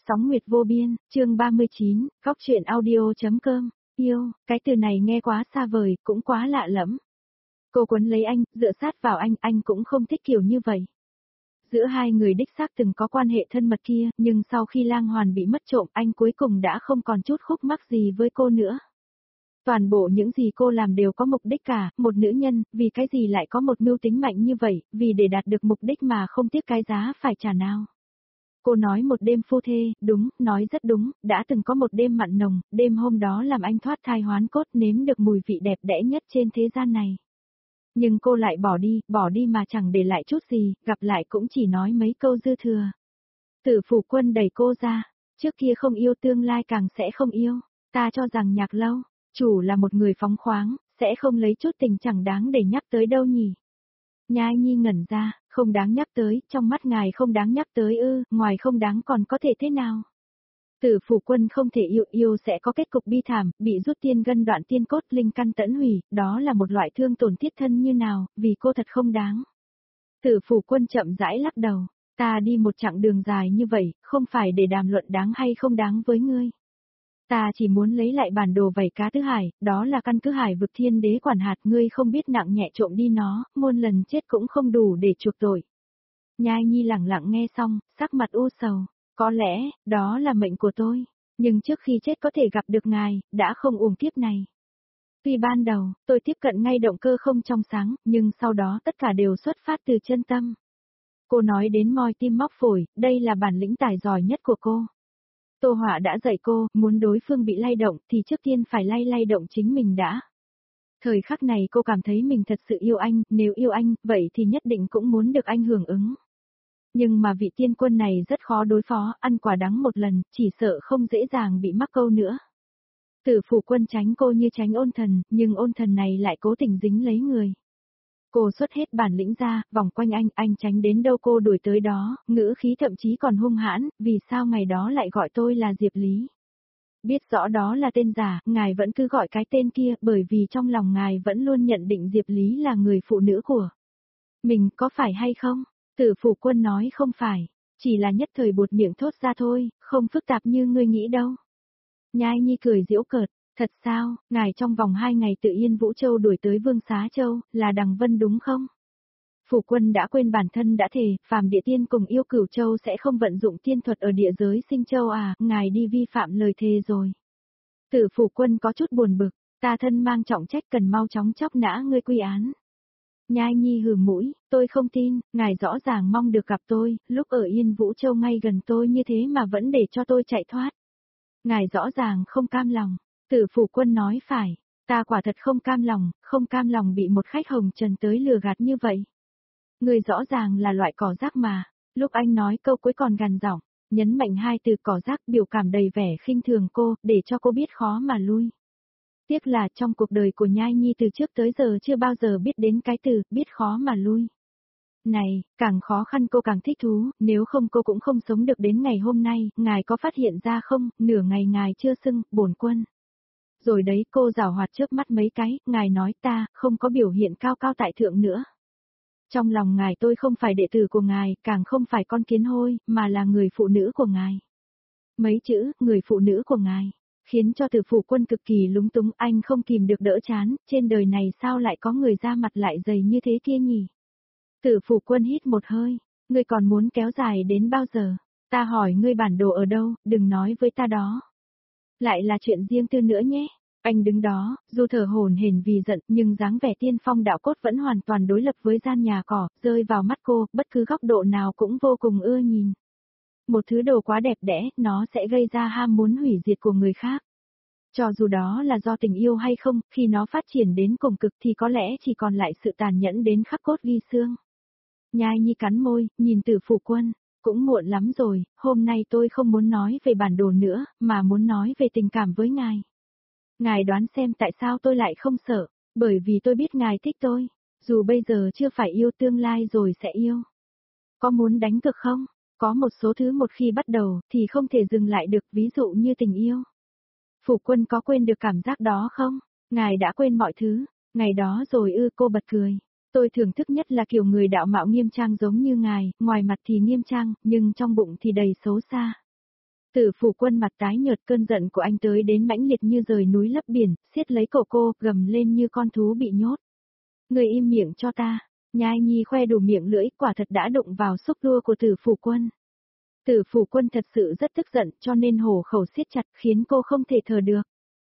Sóng Nguyệt Vô Biên, chương 39, góc truyện audio.com, yêu, cái từ này nghe quá xa vời, cũng quá lạ lẫm. Cô quấn lấy anh, dựa sát vào anh cũng không thích kiểu như vậy. Giữa hai người đích xác từng có quan hệ thân mật kia, nhưng sau khi Lang Hoàn bị mất trộm, anh cuối cùng đã không còn chút khúc mắc gì với cô nữa. Toàn bộ những gì cô làm đều có mục đích cả, một nữ nhân, vì cái gì lại có một mưu tính mạnh như vậy, vì để đạt được mục đích mà không tiếc cái giá phải trả nào. Cô nói một đêm phu thê, đúng, nói rất đúng, đã từng có một đêm mặn nồng, đêm hôm đó làm anh thoát thai hoán cốt nếm được mùi vị đẹp đẽ nhất trên thế gian này. Nhưng cô lại bỏ đi mà chẳng để lại chút gì, gặp lại cũng chỉ nói mấy câu dư thừa. Tử Phủ Quân đẩy cô ra, trước kia không yêu tương lai càng sẽ không yêu, ta cho rằng Nhạc Lâu, chủ là một người phóng khoáng, sẽ không lấy chút tình chẳng đáng để nhắc tới đâu nhỉ. Nhai Nhi ngẩn ra, không đáng nhắc tới, trong mắt ngài không đáng nhắc tới ư, ngoài không đáng còn có thể thế nào. Tử Phủ Quân không thể yêu sẽ có kết cục bi thảm, bị rút tiên gân đoạn tiên cốt linh căn tẫn hủy, đó là một loại thương tổn thiết thân như nào, vì cô thật không đáng. Tử Phủ Quân chậm rãi lắc đầu, ta đi một chặng đường dài như vậy, không phải để đàm luận đáng hay không đáng với ngươi. Ta chỉ muốn lấy lại bản đồ vảy cá Tứ Hải, đó là căn cứ Hải vực Thiên Đế quản hạt, ngươi không biết nặng nhẹ trộm đi nó, muôn lần chết cũng không đủ để chuộc tội. Nhai Nhi lẳng lặng nghe xong, sắc mặt u sầu, có lẽ, đó là mệnh của tôi, nhưng trước khi chết có thể gặp được ngài, đã không uổng kiếp này. Tuy ban đầu, tôi tiếp cận ngay động cơ không trong sáng, nhưng sau đó tất cả đều xuất phát từ chân tâm. Cô nói đến moi tim móc phổi, đây là bản lĩnh tài giỏi nhất của cô. Tô Họa đã dạy cô, muốn đối phương bị lay động thì trước tiên phải lay động chính mình đã. Thời khắc này cô cảm thấy mình thật sự yêu anh, nếu yêu anh, vậy thì nhất định cũng muốn được anh hưởng ứng. Nhưng mà vị tiên quân này rất khó đối phó, ăn quả đắng một lần, chỉ sợ không dễ dàng bị mắc câu nữa. Tử Phủ Quân tránh cô như tránh ôn thần, nhưng ôn thần này lại cố tình dính lấy người. Cô xuất hết bản lĩnh ra, vòng quanh anh tránh đến đâu cô đuổi tới đó, ngữ khí thậm chí còn hung hãn, vì sao ngày đó lại gọi tôi là Diệp Lý. Biết rõ đó là tên giả, ngài vẫn cứ gọi cái tên kia, bởi vì trong lòng ngài vẫn luôn nhận định Diệp Lý là người phụ nữ của mình, có phải hay không? Tử Phủ Quân nói không phải, chỉ là nhất thời buột miệng thốt ra thôi, không phức tạp như ngươi nghĩ đâu. Nhai Nhi cười giễu cợt, thật sao, ngài trong vòng 2 ngày tự Yên Vũ Châu đuổi tới Vương Xá Châu, là Đằng Vân đúng không? Phủ Quân đã quên bản thân đã thề, phàm địa tiên cùng yêu Cửu Châu sẽ không vận dụng tiên thuật ở địa giới Sinh Châu à, ngài đi vi phạm lời thề rồi. Tử Phủ Quân có chút buồn bực, ta thân mang trọng trách cần mau chóng chóc nã ngươi quy án. Nhai Nhi hừ mũi, tôi không tin, ngài rõ ràng mong được gặp tôi, lúc ở Yên Vũ Châu ngay gần tôi như thế mà vẫn để cho tôi chạy thoát. Ngài rõ ràng không cam lòng, Tử Phủ Quân nói phải, ta quả thật không cam lòng bị một khách hồng trần tới lừa gạt như vậy. Người rõ ràng là loại cỏ rác mà, lúc anh nói câu cuối còn gằn giọng, nhấn mạnh 2 từ cỏ rác, biểu cảm đầy vẻ khinh thường cô, để cho cô biết khó mà lui. Tiếc là trong cuộc đời của Nhai Nhi từ trước tới giờ chưa bao giờ biết đến cái từ, biết khó mà lui. Này, càng khó khăn cô càng thích thú, nếu không cô cũng không sống được đến ngày hôm nay, ngài có phát hiện ra không, nửa ngày ngài chưa xưng, bổn quân. Rồi đấy, cô giảo hoạt trước mắt mấy cái, ngài nói ta, không có biểu hiện cao cao tại thượng nữa. Trong lòng ngài tôi không phải đệ tử của ngài, càng không phải con kiến hôi, mà là người phụ nữ của ngài. Mấy chữ, người phụ nữ của ngài, khiến cho Tử Phủ Quân cực kỳ lúng túng, anh không kìm được đỡ chán, trên đời này sao lại có người da mặt lại dày như thế kia nhỉ? Tử Phủ Quân hít một hơi, ngươi còn muốn kéo dài đến bao giờ? Ta hỏi ngươi bản đồ ở đâu, đừng nói với ta đó. Lại là chuyện riêng tư nữa nhé. Anh đứng đó, dù thở hổn hển vì giận, nhưng dáng vẻ tiên phong đạo cốt vẫn hoàn toàn đối lập với gian nhà cỏ, rơi vào mắt cô, bất cứ góc độ nào cũng vô cùng ưa nhìn. Một thứ đồ quá đẹp đẽ, nó sẽ gây ra ham muốn hủy diệt của người khác. Cho dù đó là do tình yêu hay không, khi nó phát triển đến cùng cực thì có lẽ chỉ còn lại sự tàn nhẫn đến khắc cốt ghi xương. Nhai Nhi cắn môi, nhìn Tử Phủ Quân, cũng muộn lắm rồi, hôm nay tôi không muốn nói về bản đồ nữa, mà muốn nói về tình cảm với ngài. Ngài đoán xem tại sao tôi lại không sợ, bởi vì tôi biết ngài thích tôi, dù bây giờ chưa phải yêu tương lai rồi sẽ yêu. Có muốn đánh cược không? Có một số thứ một khi bắt đầu thì không thể dừng lại được, ví dụ như tình yêu. Phủ Quân có quên được cảm giác đó không? Ngài đã quên mọi thứ, ngày đó rồi ư, cô bật cười. Tôi thưởng thức nhất là kiểu người đạo mạo nghiêm trang giống như ngài, ngoài mặt thì nghiêm trang, nhưng trong bụng thì đầy xấu xa. Tử Phủ Quân mặt tái nhợt, cơn giận của anh tới đến mãnh liệt như dời núi lấp biển, siết lấy cổ cô, gầm lên như con thú bị nhốt. Người im miệng cho ta. Nhai Nhi khoe đủ miệng lưỡi, quả thật đã đụng vào xúc tua của Tử Phủ Quân. Tử Phủ Quân thật sự rất tức giận, cho nên hổ khẩu siết chặt, khiến cô không thể thở được.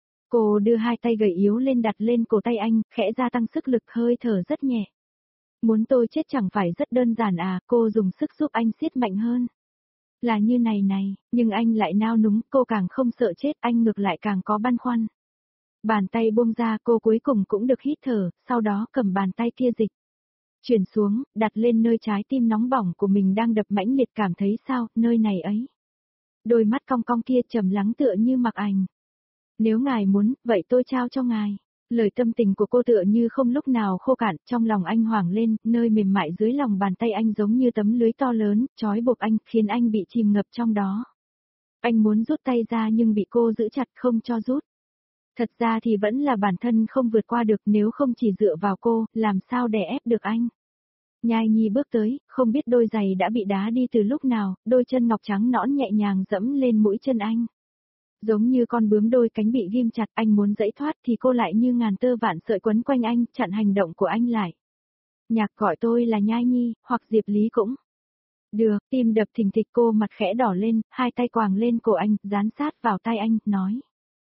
Cô đưa hai tay gầy yếu lên đặt lên cổ tay anh, khẽ gia tăng sức lực, hơi thở rất nhẹ. Muốn tôi chết chẳng phải rất đơn giản à, cô dùng sức giúp anh siết mạnh hơn. Là như này này, nhưng anh lại nao núng, cô càng không sợ chết, anh ngược lại càng có băn khoăn. Bàn tay buông ra, cô cuối cùng cũng được hít thở, sau đó cầm bàn tay kia dịch. Chuyển xuống, đặt lên nơi trái tim nóng bỏng của mình đang đập mãnh liệt, cảm thấy sao, nơi này ấy. Đôi mắt cong cong kia trầm lắng tựa như mặc ảnh. Nếu ngài muốn, vậy tôi trao cho ngài. Lời tâm tình của cô tựa như không lúc nào khô cạn, trong lòng anh hoảng lên, nơi mềm mại dưới lòng bàn tay anh giống như tấm lưới to lớn, trói buộc anh, khiến anh bị chìm ngập trong đó. Anh muốn rút tay ra nhưng bị cô giữ chặt không cho rút. Thật ra thì vẫn là bản thân không vượt qua được, nếu không chỉ dựa vào cô, làm sao đè ép được anh. Nhai Nhi bước tới, không biết đôi giày đã bị đá đi từ lúc nào, đôi chân ngọc trắng nõn nhẹ nhàng dẫm lên mũi chân anh. Giống như con bướm đôi cánh bị ghim chặt, anh muốn giãy thoát thì cô lại như ngàn tơ vạn sợi quấn quanh anh, chặn hành động của anh lại. Nhạc gọi tôi là Nhai Nhi, hoặc Diệp Lý cũng. Được, tim đập thình thịch, cô mặt khẽ đỏ lên, hai tay quàng lên cổ anh, dán sát vào tai anh, nói.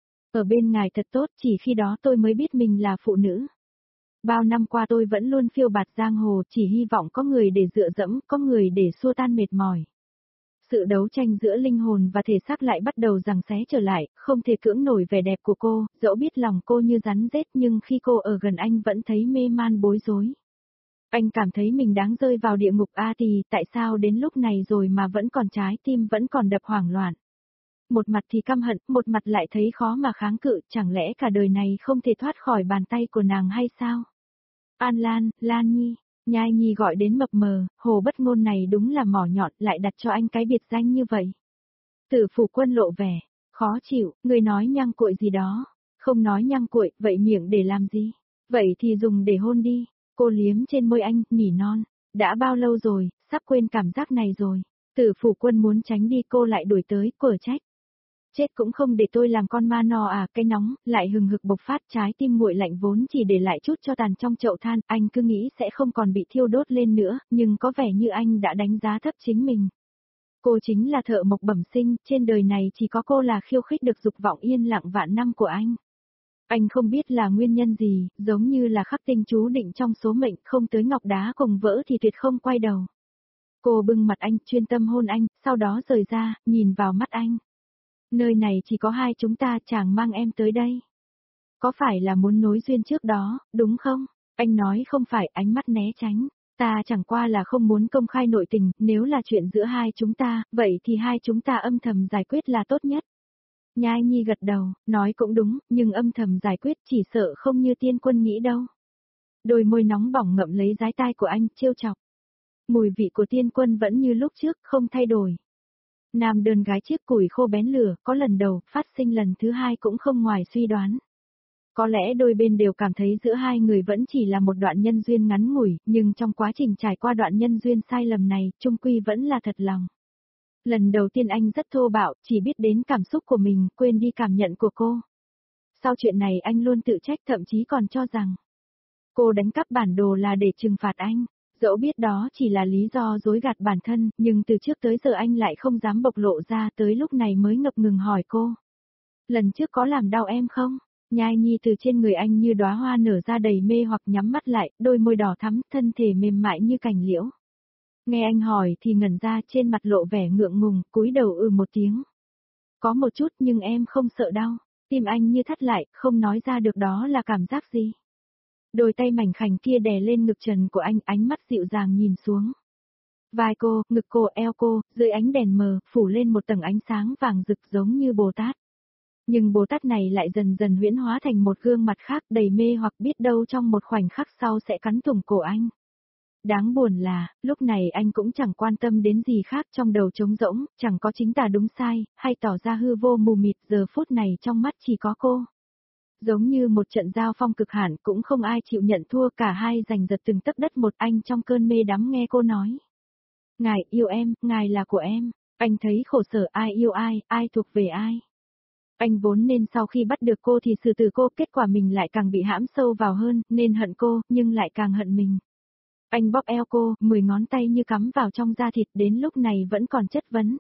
Ở bên ngài thật tốt, chỉ khi đó tôi mới biết mình là phụ nữ. Bao năm qua tôi vẫn luôn phiêu bạt giang hồ, chỉ hy vọng có người để dựa dẫm, có người để xua tan mệt mỏi. Sự đấu tranh giữa linh hồn và thể xác lại bắt đầu giằng xé trở lại, không thể cưỡng nổi vẻ đẹp của cô, dẫu biết lòng cô như rắn rết nhưng khi cô ở gần anh vẫn thấy mê man bối rối. Anh cảm thấy mình đáng rơi vào địa ngục thì tại sao đến lúc này rồi mà vẫn còn trái tim vẫn còn đập hoảng loạn. Một mặt thì căm hận, một mặt lại thấy khó mà kháng cự, chẳng lẽ cả đời này không thể thoát khỏi bàn tay của nàng hay sao? An Lan, Lan Nhi. Nhai Nhi gọi đến mập mờ, Hồ Bất Ngôn này đúng là mỏ nhọn, lại đặt cho anh cái biệt danh như vậy. Tử Phủ Quân lộ vẻ khó chịu, người nói nhăng cuội gì đó, không nói nhăng cuội, vậy miệng để làm gì? Vậy thì dùng để hôn đi. Cô liếm trên môi anh, nỉ non, đã bao lâu rồi, sắp quên cảm giác này rồi. Tử Phủ Quân muốn tránh đi, cô lại đuổi tới, quở trách. Chết cũng không để tôi làm con ma no à, cái nóng, lại hừng hực bộc phát, trái tim nguội lạnh vốn chỉ để lại chút cho tàn trong chậu than, anh cứ nghĩ sẽ không còn bị thiêu đốt lên nữa, nhưng có vẻ như anh đã đánh giá thấp chính mình. Cô chính là thợ mộc bẩm sinh, trên đời này chỉ có cô là khiêu khích được dục vọng yên lặng vạn năm của anh. Anh không biết là nguyên nhân gì, giống như là khắc tinh chú định trong số mệnh, không tới ngọc đá cùng vỡ thì tuyệt không quay đầu. Cô bưng mặt anh, chuyên tâm hôn anh, sau đó rời ra, nhìn vào mắt anh. Nơi này chỉ có hai chúng ta, chàng mang em tới đây. Có phải là muốn nối duyên trước đó, đúng không? Anh nói không phải, ánh mắt né tránh. Ta chẳng qua là không muốn công khai nội tình, nếu là chuyện giữa hai chúng ta, vậy thì hai chúng ta âm thầm giải quyết là tốt nhất. Nhai Nhi gật đầu, nói cũng đúng, nhưng âm thầm giải quyết chỉ sợ không như Tiên Quân nghĩ đâu. Đôi môi nóng bỏng ngậm lấy dái tai của anh, trêu chọc. Mùi vị của Tiên Quân vẫn như lúc trước, không thay đổi. Nam đơn gái chiếc củi khô bén lửa, có lần đầu, phát sinh lần thứ hai cũng không ngoài suy đoán. Có lẽ đôi bên đều cảm thấy giữa hai người vẫn chỉ là một đoạn nhân duyên ngắn ngủi, nhưng trong quá trình trải qua đoạn nhân duyên sai lầm này, chung quy vẫn là thật lòng. Lần đầu tiên anh rất thô bạo, chỉ biết đến cảm xúc của mình, quên đi cảm nhận của cô. Sau chuyện này anh luôn tự trách, thậm chí còn cho rằng cô đánh cắp bản đồ là để trừng phạt anh. Dẫu biết đó chỉ là lý do dối gạt bản thân, nhưng từ trước tới giờ anh lại không dám bộc lộ ra, tới lúc này mới ngập ngừng hỏi cô. Lần trước có làm đau em không? Nhai Nhi từ trên người anh như đóa hoa nở ra đầy mê hoặc nhắm mắt lại, đôi môi đỏ thắm, thân thể mềm mại như cành liễu. Nghe anh hỏi thì ngẩn ra, trên mặt lộ vẻ ngượng ngùng, cúi đầu một tiếng. Có một chút nhưng em không sợ đau. Tim anh như thắt lại, không nói ra được đó là cảm giác gì. Đôi tay mảnh khảnh kia đè lên ngực trần của anh, ánh mắt dịu dàng nhìn xuống. Vai cô, ngực cô, eo cô, dưới ánh đèn mờ, phủ lên một tầng ánh sáng vàng rực giống như Bồ Tát. Nhưng Bồ Tát này lại dần dần huyễn hóa thành một gương mặt khác đầy mê hoặc biết đâu trong một khoảnh khắc sau sẽ cắn thủng cổ anh. Đáng buồn là, lúc này anh cũng chẳng quan tâm đến gì khác, trong đầu trống rỗng, chẳng có chính tà đúng sai, hay tỏ ra hư vô mù mịt, giờ phút này trong mắt chỉ có cô. Giống như một trận giao phong cực hạn, cũng không ai chịu nhận thua, cả hai giành giật từng tấc đất một. Anh trong cơn mê đắm nghe cô nói. Ngài yêu em, ngài là của em. Anh thấy khổ sở ai yêu ai, ai thuộc về ai. Anh vốn nên sau khi bắt được cô thì xử tử cô, kết quả mình lại càng bị hãm sâu vào hơn, nên hận cô, nhưng lại càng hận mình. Anh bóp eo cô, 10 ngón tay như cắm vào trong da thịt, đến lúc này vẫn còn chất vấn.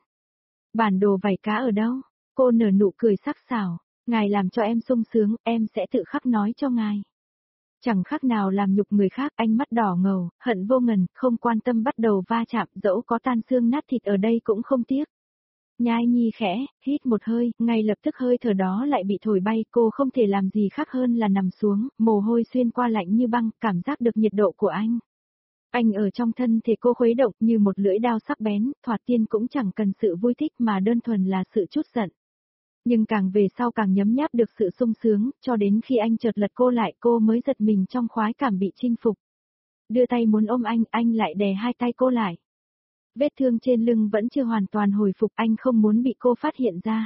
Bản đồ vảy cá ở đâu? Cô nở nụ cười sắc sảo. Ngài làm cho em sung sướng, em sẽ tự khắc nói cho ngài. Chẳng khác nào làm nhục người khác, anh mắt đỏ ngầu, hận vô ngần, không quan tâm bắt đầu va chạm, dẫu có tan xương nát thịt ở đây cũng không tiếc. Nhai Nhi khẽ, hít một hơi, ngay lập tức hơi thở đó lại bị thổi bay, cô không thể làm gì khác hơn là nằm xuống, mồ hôi xuyên qua lạnh như băng, cảm giác được nhiệt độ của anh. Anh ở trong thân thể cô khuấy động như một lưỡi dao sắc bén, thoạt tiên cũng chẳng cần sự vui thích mà đơn thuần là sự trút giận. Nhưng càng về sau càng nhấm nháp được sự sung sướng, cho đến khi anh chợt lật cô lại cô mới giật mình trong khoái cảm bị chinh phục. Đưa tay muốn ôm anh lại đè hai tay cô lại. Vết thương trên lưng vẫn chưa hoàn toàn hồi phục, anh không muốn bị cô phát hiện ra.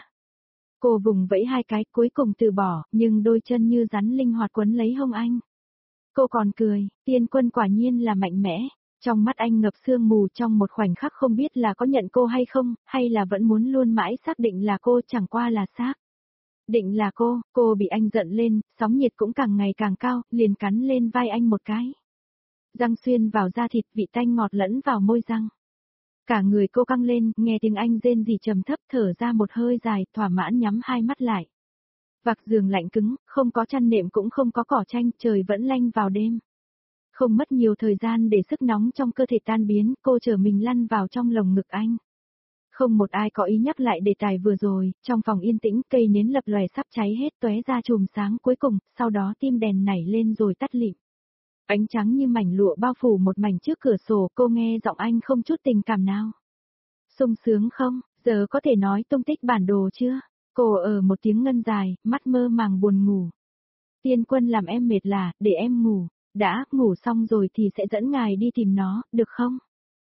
Cô vùng vẫy hai cái cuối cùng từ bỏ, nhưng đôi chân như rắn linh hoạt quấn lấy hông anh. Cô còn cười, Tiên Quân quả nhiên là mạnh mẽ. Trong mắt anh ngập sương mù, trong một khoảnh khắc không biết là có nhận cô hay không, hay là vẫn muốn luôn mãi xác định là cô, chẳng qua là xác định là cô bị anh giận lên, sóng nhiệt cũng càng ngày càng cao, liền cắn lên vai anh một cái. Răng xuyên vào da thịt, vị tanh ngọt lẫn vào môi răng. Cả người cô căng lên, nghe tiếng anh rên rỉ trầm thấp, thở ra một hơi dài, thỏa mãn nhắm hai mắt lại. Vạc giường lạnh cứng, không có chăn nệm cũng không có cỏ tranh, trời vẫn lanh vào đêm. Không mất nhiều thời gian để sức nóng trong cơ thể tan biến, cô chở mình lăn vào trong lồng ngực anh. Không một ai có ý nhắc lại đề tài vừa rồi, trong phòng yên tĩnh cây nến lập lòe sắp cháy hết tóe ra chùm sáng cuối cùng, sau đó tim đèn nảy lên rồi tắt lịm. Ánh trắng như mảnh lụa bao phủ một mảnh trước cửa sổ, cô nghe giọng anh không chút tình cảm nào. Sung sướng không, giờ có thể nói tung tích bản đồ chưa? Cô ở một tiếng ngân dài, mắt mơ màng buồn ngủ. Tiên Quân làm em mệt là, để em ngủ. Đã, ngủ xong rồi thì sẽ dẫn ngài đi tìm nó, được không?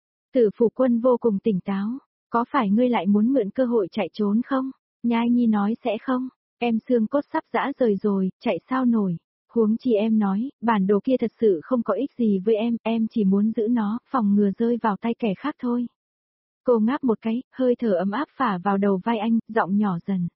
Tử Phụ Quân vô cùng tỉnh táo. Có phải ngươi lại muốn mượn cơ hội chạy trốn không? Nhai Nhi nói sẽ không. Em xương cốt sắp rã rời rồi, chạy sao nổi. Huống chi em nói, bản đồ kia thật sự không có ích gì với em chỉ muốn giữ nó, phòng ngừa rơi vào tay kẻ khác thôi. Cô ngáp một cái, hơi thở ấm áp phả vào đầu vai anh, giọng nhỏ dần.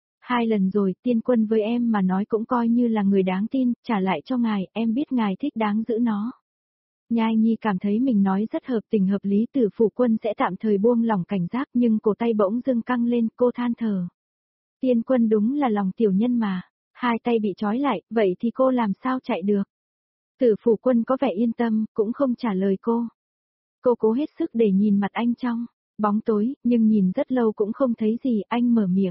2 lần rồi, Tiên Quân với em mà nói cũng coi như là người đáng tin, trả lại cho ngài, em biết ngài thích đáng giữ nó. Nhai Nhi cảm thấy mình nói rất hợp tình hợp lý, Tử Phụ Quân sẽ tạm thời buông lỏng cảnh giác, nhưng cổ tay bỗng dưng căng lên, cô than thở. Tiên Quân đúng là lòng tiểu nhân mà, 2 tay bị trói lại, vậy thì cô làm sao chạy được? Tử Phụ Quân có vẻ yên tâm, cũng không trả lời cô. Cô cố hết sức để nhìn mặt anh trong bóng tối, nhưng nhìn rất lâu cũng không thấy gì, anh mở miệng.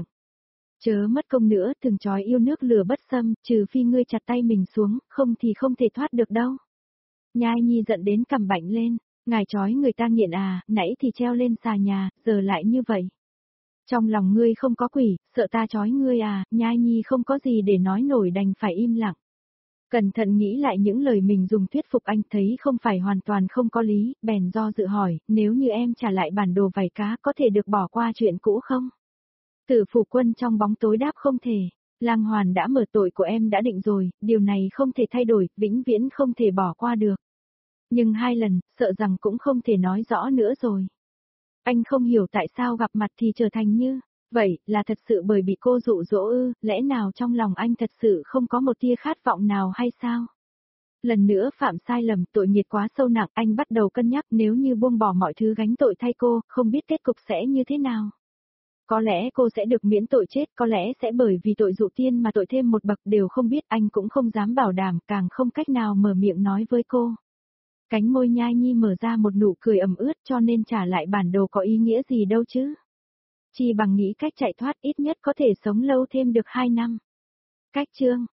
Chớ mất công nữa, từng trói yêu nước lửa bất xâm, trừ phi ngươi chặt tay mình xuống, không thì không thể thoát được đâu. Nhai Nhi giận đến cằm bạnh lên, ngài trói người ta nghiện à, nãy thì treo lên xà nhà, giờ lại như vậy. Trong lòng ngươi không có quỷ, sợ ta trói ngươi à, Nhai Nhi không có gì để nói nổi đành phải im lặng. Cẩn thận nghĩ lại những lời mình dùng thuyết phục anh thấy không phải hoàn toàn không có lý, bèn do dự hỏi, nếu như em trả lại bản đồ vảy cá có thể được bỏ qua chuyện cũ không? Tử Phụ Quân trong bóng tối đáp không thể. Lang Hoàn đã mở tội của em đã định rồi, điều này không thể thay đổi, vĩnh viễn không thể bỏ qua được. Nhưng 2 lần, sợ rằng cũng không thể nói rõ nữa rồi. Anh không hiểu tại sao gặp mặt thì trở thành như vậy, là thật sự bởi bị cô dụ dỗ ư, lẽ nào trong lòng anh thật sự không có một tia khát vọng nào hay sao? Lần nữa phạm sai lầm, tội nghiệt quá sâu nặng, anh bắt đầu cân nhắc nếu như buông bỏ mọi thứ gánh tội thay cô, không biết kết cục sẽ như thế nào. Có lẽ cô sẽ được miễn tội chết, có lẽ sẽ bởi vì tội dụ tiên mà tội thêm một bậc, đều không biết, anh cũng không dám bảo đảm, càng không cách nào mở miệng nói với cô. Cánh môi Nhai Nhi mở ra một nụ cười ẩm ướt, cho nên trả lại bản đồ có ý nghĩa gì đâu chứ. Chỉ bằng nghĩ cách chạy thoát ít nhất có thể sống lâu thêm được 2 năm. Cách chương